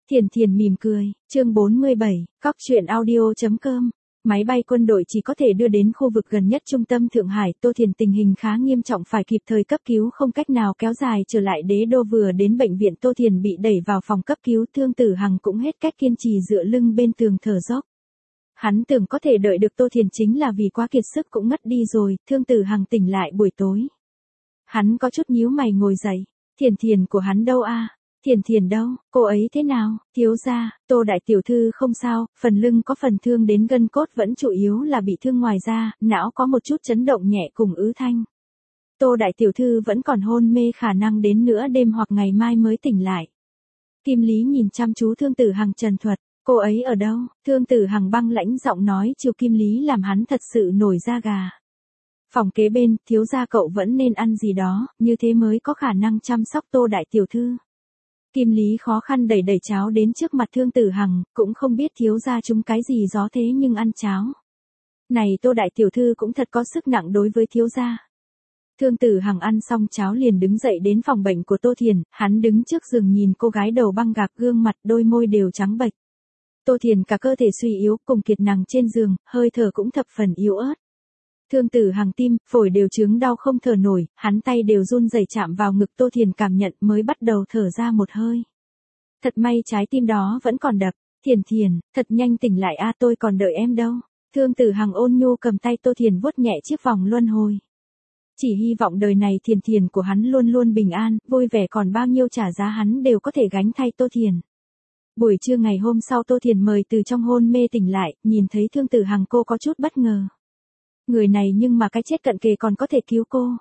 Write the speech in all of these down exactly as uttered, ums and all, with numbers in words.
Thiền Thiền mỉm cười, chương bốn mươi bảy, cóc truyện audio chấm com. Máy bay quân đội chỉ có thể đưa đến khu vực gần nhất trung tâm Thượng Hải, Tô Thiền tình hình khá nghiêm trọng phải kịp thời cấp cứu không cách nào kéo dài trở lại đế đô vừa đến bệnh viện Tô Thiền bị đẩy vào phòng cấp cứu Thương Tử Hằng cũng hết cách kiên trì dựa lưng bên tường thở dốc. Hắn tưởng có thể đợi được Tô Thiền chính là vì quá kiệt sức cũng ngất đi rồi, Thương Tử Hằng tỉnh lại buổi tối. Hắn có chút nhíu mày ngồi dậy, Thiền Thiền của hắn đâu a? À? Thiền Thiền đâu, cô ấy thế nào, thiếu gia, Tô đại tiểu thư không sao, phần lưng có phần thương đến gân cốt vẫn chủ yếu là bị thương ngoài da, não có một chút chấn động nhẹ cùng ứ thanh. Tô đại tiểu thư vẫn còn hôn mê khả năng đến nửa đêm hoặc ngày mai mới tỉnh lại. Kim Lý nhìn chăm chú Thương Tử Hằng trần thuật, cô ấy ở đâu, Thương Tử Hằng băng lãnh giọng nói chiều Kim Lý làm hắn thật sự nổi da gà. Phòng kế bên, thiếu gia cậu vẫn nên ăn gì đó, như thế mới có khả năng chăm sóc Tô đại tiểu thư. Kim Lý khó khăn đẩy đẩy cháo đến trước mặt Thương Tử Hằng, cũng không biết thiếu gia chúng cái gì gió thế nhưng ăn cháo. Này Tô đại tiểu thư cũng thật có sức nặng đối với thiếu gia. Thương Tử Hằng ăn xong cháo liền đứng dậy đến phòng bệnh của Tô Thiền, hắn đứng trước giường nhìn cô gái đầu băng gạc gương mặt đôi môi đều trắng bệch. Tô Thiền cả cơ thể suy yếu cùng kiệt nằm trên giường, hơi thở cũng thập phần yếu ớt. Thương Tử Hằng tim, phổi đều chứng đau không thở nổi, hắn tay đều run rẩy chạm vào ngực Tô Thiền cảm nhận mới bắt đầu thở ra một hơi. Thật may trái tim đó vẫn còn đập, Thiền Thiền, thật nhanh tỉnh lại a tôi còn đợi em đâu. Thương Tử Hằng ôn nhu cầm tay Tô Thiền vuốt nhẹ chiếc vòng luân hồi. Chỉ hy vọng đời này Thiền Thiền của hắn luôn luôn bình an, vui vẻ còn bao nhiêu trả giá hắn đều có thể gánh thay Tô Thiền. Buổi trưa ngày hôm sau Tô Thiền mời từ trong hôn mê tỉnh lại, nhìn thấy Thương Tử Hằng cô có chút bất ngờ. Người này nhưng mà cái chết cận kề còn có thể cứu cô.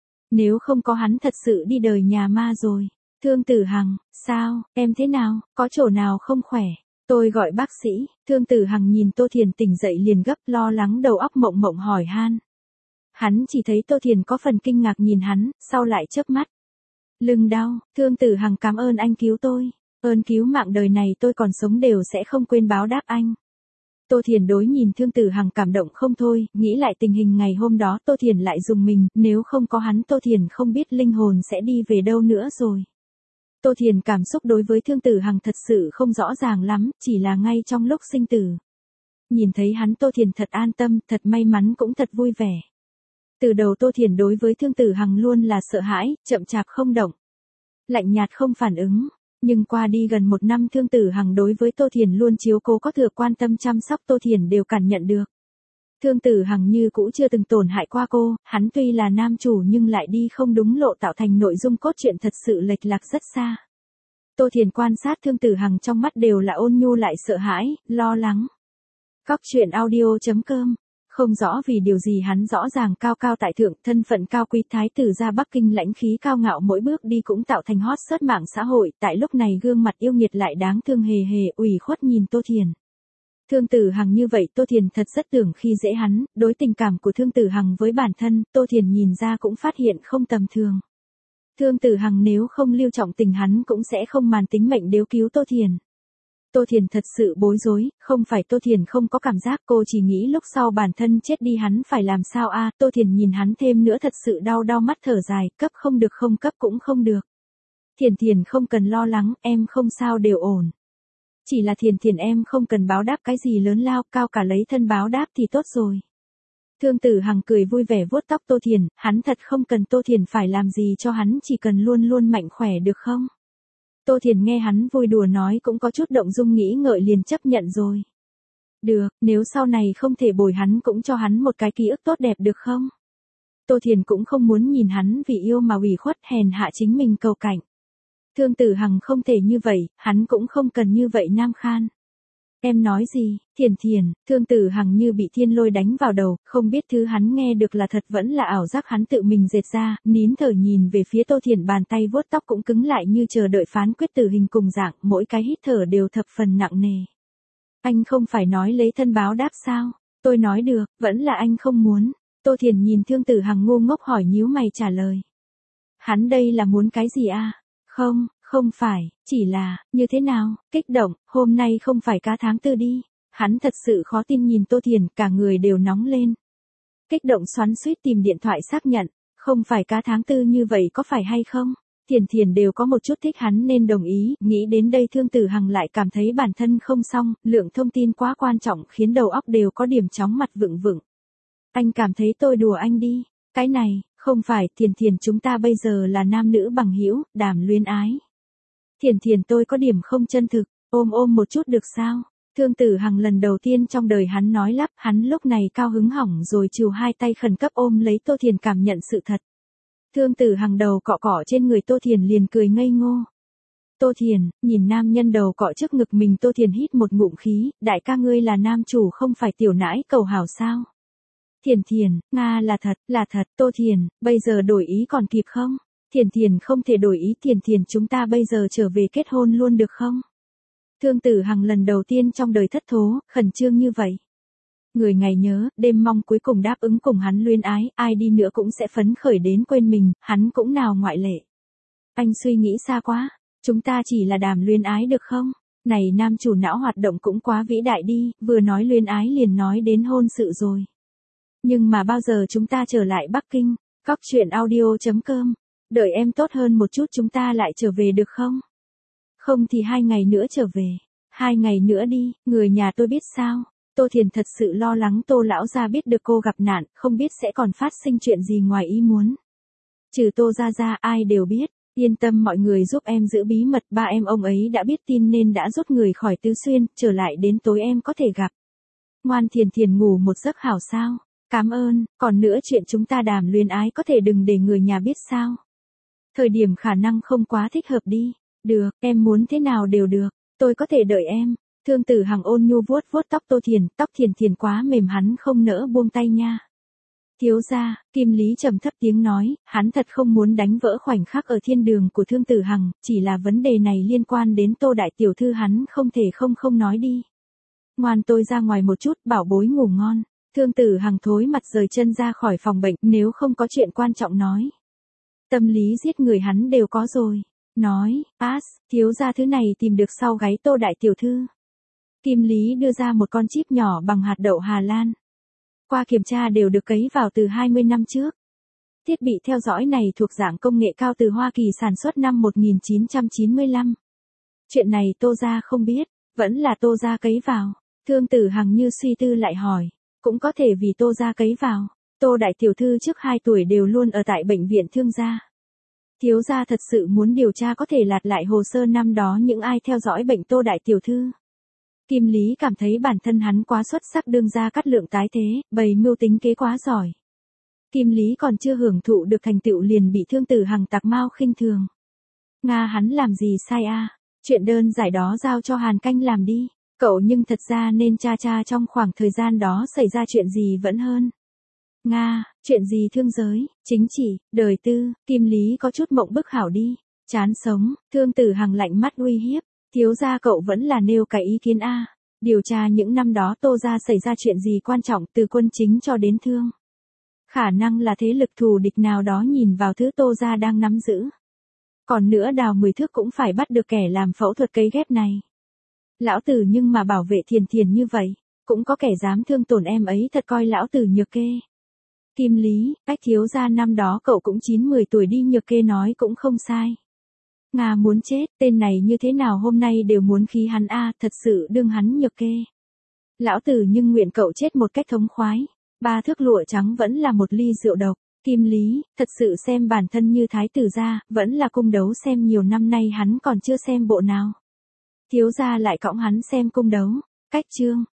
Nếu không có hắn thật sự đi đời nhà ma rồi. Thương Tử Hằng, sao, em thế nào, có chỗ nào không khỏe? Tôi gọi bác sĩ. Thương Tử Hằng nhìn Tô Thiền tỉnh dậy liền gấp lo lắng đầu óc mộng mộng hỏi han. Hắn chỉ thấy Tô Thiền có phần kinh ngạc nhìn hắn, sau lại chớp mắt. Lưng đau, Thương Tử Hằng cảm ơn anh cứu tôi. Ơn cứu mạng đời này tôi còn sống đều sẽ không quên báo đáp anh. Tô Thiền đối nhìn Thương Tử Hằng cảm động không thôi, nghĩ lại tình hình ngày hôm đó Tô Thiền lại dùng mình, nếu không có hắn Tô Thiền không biết linh hồn sẽ đi về đâu nữa rồi. Tô Thiền cảm xúc đối với Thương Tử Hằng thật sự không rõ ràng lắm, chỉ là ngay trong lúc sinh tử. Nhìn thấy hắn Tô Thiền thật an tâm, thật may mắn cũng thật vui vẻ. Từ đầu Tô Thiền đối với Thương Tử Hằng luôn là sợ hãi, chậm chạp không động. Lạnh nhạt không phản ứng. Nhưng qua đi gần một năm Thương Tử Hằng đối với Tô Thiền luôn chiếu cố có thừa quan tâm chăm sóc Tô Thiền đều cảm nhận được. Thương Tử Hằng như cũ chưa từng tổn hại qua cô, hắn tuy là nam chủ nhưng lại đi không đúng lộ tạo thành nội dung cốt truyện thật sự lệch lạc rất xa. Tô Thiền quan sát Thương Tử Hằng trong mắt đều là ôn nhu lại sợ hãi, lo lắng. Cóc truyện audio chấm com. Không rõ vì điều gì hắn rõ ràng cao cao tại thượng, thân phận cao quý thái tử ra Bắc Kinh lãnh khí cao ngạo mỗi bước đi cũng tạo thành hot search mạng xã hội, tại lúc này gương mặt yêu nghiệt lại đáng thương hề hề ủy khuất nhìn Tô Thiền. Thương Tử Hằng như vậy Tô Thiền thật rất tưởng khi dễ hắn, đối tình cảm của Thương Tử Hằng với bản thân, Tô Thiền nhìn ra cũng phát hiện không tầm thường. Thương Tử Hằng nếu không lưu trọng tình hắn cũng sẽ không màn tính mệnh nếu cứu Tô Thiền. Tô Thiền thật sự bối rối, không phải Tô Thiền không có cảm giác cô chỉ nghĩ lúc sau bản thân chết đi hắn phải làm sao a. Tô Thiền nhìn hắn thêm nữa thật sự đau đau mắt thở dài, cấp không được không cấp cũng không được. Thiền Thiền không cần lo lắng, em không sao đều ổn. Chỉ là Thiền Thiền em không cần báo đáp cái gì lớn lao, cao cả lấy thân báo đáp thì tốt rồi. Thương Tử Hằng cười vui vẻ vuốt tóc Tô Thiền, hắn thật không cần Tô Thiền phải làm gì cho hắn, chỉ cần luôn luôn mạnh khỏe được không? Tô Thiền nghe hắn vui đùa nói cũng có chút động dung nghĩ ngợi liền chấp nhận rồi. Được, nếu sau này không thể bồi hắn cũng cho hắn một cái ký ức tốt đẹp được không? Tô Thiền cũng không muốn nhìn hắn vì yêu mà ủy khuất hèn hạ chính mình cầu cảnh. Thương Tử Hằng không thể như vậy, hắn cũng không cần như vậy nam khan. Em nói gì, Thiền Thiền, Thương Tử Hằng như bị thiên lôi đánh vào đầu, không biết thứ hắn nghe được là thật vẫn là ảo giác hắn tự mình dệt ra, nín thở nhìn về phía Tô Thiền bàn tay vuốt tóc cũng cứng lại như chờ đợi phán quyết tử hình cùng dạng, mỗi cái hít thở đều thập phần nặng nề. Anh không phải nói lấy thân báo đáp sao, tôi nói được, vẫn là anh không muốn. Tô Thiền nhìn Thương Tử Hằng ngu ngốc hỏi nhíu mày trả lời. Hắn đây là muốn cái gì a? Không. Không phải, chỉ là, như thế nào, kích động, hôm nay không phải cá tháng tư đi. Hắn thật sự khó tin nhìn Tô Thiền, cả người đều nóng lên. Kích động xoắn xuýt tìm điện thoại xác nhận, không phải cá tháng tư như vậy có phải hay không? Thiền Thiền đều có một chút thích hắn nên đồng ý, nghĩ đến đây Thương Tử Hằng lại cảm thấy bản thân không xong, lượng thông tin quá quan trọng khiến đầu óc đều có điểm chóng mặt vựng vựng. Anh cảm thấy tôi đùa anh đi, cái này, không phải, Thiền Thiền chúng ta bây giờ là nam nữ bằng hữu, đàm luyến ái. Thiền Thiền tôi có điểm không chân thực, ôm ôm một chút được sao? Thương Tử Hằng lần đầu tiên trong đời hắn nói lắp, hắn lúc này cao hứng hỏng rồi trừ hai tay khẩn cấp ôm lấy Tô Thiền cảm nhận sự thật. Thương Tử Hằng đầu cọ cọ trên người Tô Thiền liền cười ngây ngô. Tô Thiền, nhìn nam nhân đầu cọ trước ngực mình, Tô Thiền hít một ngụm khí, đại ca ngươi là nam chủ không phải tiểu nãi cầu hảo sao? Thiền Thiền, Nga là thật, là thật, Tô Thiền, bây giờ đổi ý còn kịp không? Thiền Thiền không thể đổi ý, Thiền Thiền chúng ta bây giờ trở về kết hôn luôn được không? Thương Tử Hằng lần đầu tiên trong đời thất thố, khẩn trương như vậy. Người ngày nhớ, đêm mong cuối cùng đáp ứng cùng hắn luyến ái, ai đi nữa cũng sẽ phấn khởi đến quên mình, hắn cũng nào ngoại lệ. Anh suy nghĩ xa quá, chúng ta chỉ là đàm luyến ái được không? Này nam chủ não hoạt động cũng quá vĩ đại đi, vừa nói luyến ái liền nói đến hôn sự rồi. Nhưng mà bao giờ chúng ta trở lại Bắc Kinh, cóc truyện audio chấm com, đợi em tốt hơn một chút chúng ta lại trở về được không? Không thì hai ngày nữa trở về, hai ngày nữa đi, người nhà tôi biết sao? Tô Thiền thật sự lo lắng Tô lão gia biết được cô gặp nạn, không biết sẽ còn phát sinh chuyện gì ngoài ý muốn. Trừ Tô gia gia ai đều biết, yên tâm mọi người giúp em giữ bí mật, ba em ông ấy đã biết tin nên đã rút người khỏi Tứ Xuyên, trở lại đến tối em có thể gặp. Ngoan Thiền Thiền ngủ một giấc hảo sao? Cảm ơn, còn nữa chuyện chúng ta đàm luyến ái có thể đừng để người nhà biết sao? Thời điểm khả năng không quá thích hợp đi. Được, em muốn thế nào đều được, tôi có thể đợi em. Thương Tử Hằng ôn nhu vuốt vuốt tóc Tô Thiền, tóc Thiền Thiền quá mềm hắn không nỡ buông tay nha. Thiếu gia, Kim Lý trầm thấp tiếng nói, hắn thật không muốn đánh vỡ khoảnh khắc ở thiên đường của Thương Tử Hằng, chỉ là vấn đề này liên quan đến Tô đại tiểu thư hắn không thể không không nói đi. Ngoan tôi ra ngoài một chút, bảo bối ngủ ngon. Thương Tử Hằng thối mặt rời chân ra khỏi phòng bệnh, nếu không có chuyện quan trọng nói. Tâm lý giết người hắn đều có rồi. Nói, pass, thiếu gia thứ này tìm được sau gáy Tô đại tiểu thư. Kim Lý đưa ra một con chip nhỏ bằng hạt đậu Hà Lan. Qua kiểm tra đều được cấy vào từ hai mươi năm trước. Thiết bị theo dõi này thuộc dạng công nghệ cao từ Hoa Kỳ sản xuất năm một nghìn chín trăm chín mươi lăm. Chuyện này Tô gia không biết, vẫn là Tô gia cấy vào. Thương Tử Hằng như suy tư lại hỏi, cũng có thể vì Tô gia cấy vào. Tô đại tiểu thư trước hai tuổi đều luôn ở tại bệnh viện Thương gia. Thiếu gia thật sự muốn điều tra có thể lật lại hồ sơ năm đó những ai theo dõi bệnh Tô đại tiểu thư. Kim Lý cảm thấy bản thân hắn quá xuất sắc, đương ra Cát Lượng tái thế, bày mưu tính kế quá giỏi. Kim Lý còn chưa hưởng thụ được thành tựu liền bị Thương Tử Hằng tạc mao khinh thường. Nga hắn làm gì sai a? À? Chuyện đơn giản đó giao cho Hàn Canh làm đi. Cậu nhưng thật ra nên tra tra trong khoảng thời gian đó xảy ra chuyện gì vẫn hơn. Nga, chuyện gì thương giới, chính trị, đời tư, Kim Lý có chút mộng bức hảo đi. Chán sống, Thương Tử Hằng lạnh mắt uy hiếp. Thiếu gia cậu vẫn là nêu cái ý kiến a. Điều tra những năm đó Tô gia xảy ra chuyện gì quan trọng từ quân chính cho đến thương. Khả năng là thế lực thù địch nào đó nhìn vào thứ Tô gia đang nắm giữ. Còn nữa đào mười thước cũng phải bắt được kẻ làm phẫu thuật cấy ghép này. Lão tử nhưng mà bảo vệ Thiền Thiền như vậy, cũng có kẻ dám thương tổn em ấy, thật coi lão tử nhược kê. Kim Lý, cách thiếu gia năm đó cậu cũng chín mười tuổi đi, nhược kê nói cũng không sai. Nga muốn chết, tên này như thế nào hôm nay đều muốn khí hắn a, thật sự đương hắn nhược kê. Lão tử nhưng nguyện cậu chết một cách thống khoái. Ba thước lụa trắng vẫn là một ly rượu độc. Kim Lý, thật sự xem bản thân như thái tử gia, vẫn là cung đấu xem nhiều năm nay hắn còn chưa xem bộ nào. Thiếu gia lại cõng hắn xem cung đấu. Cách chương.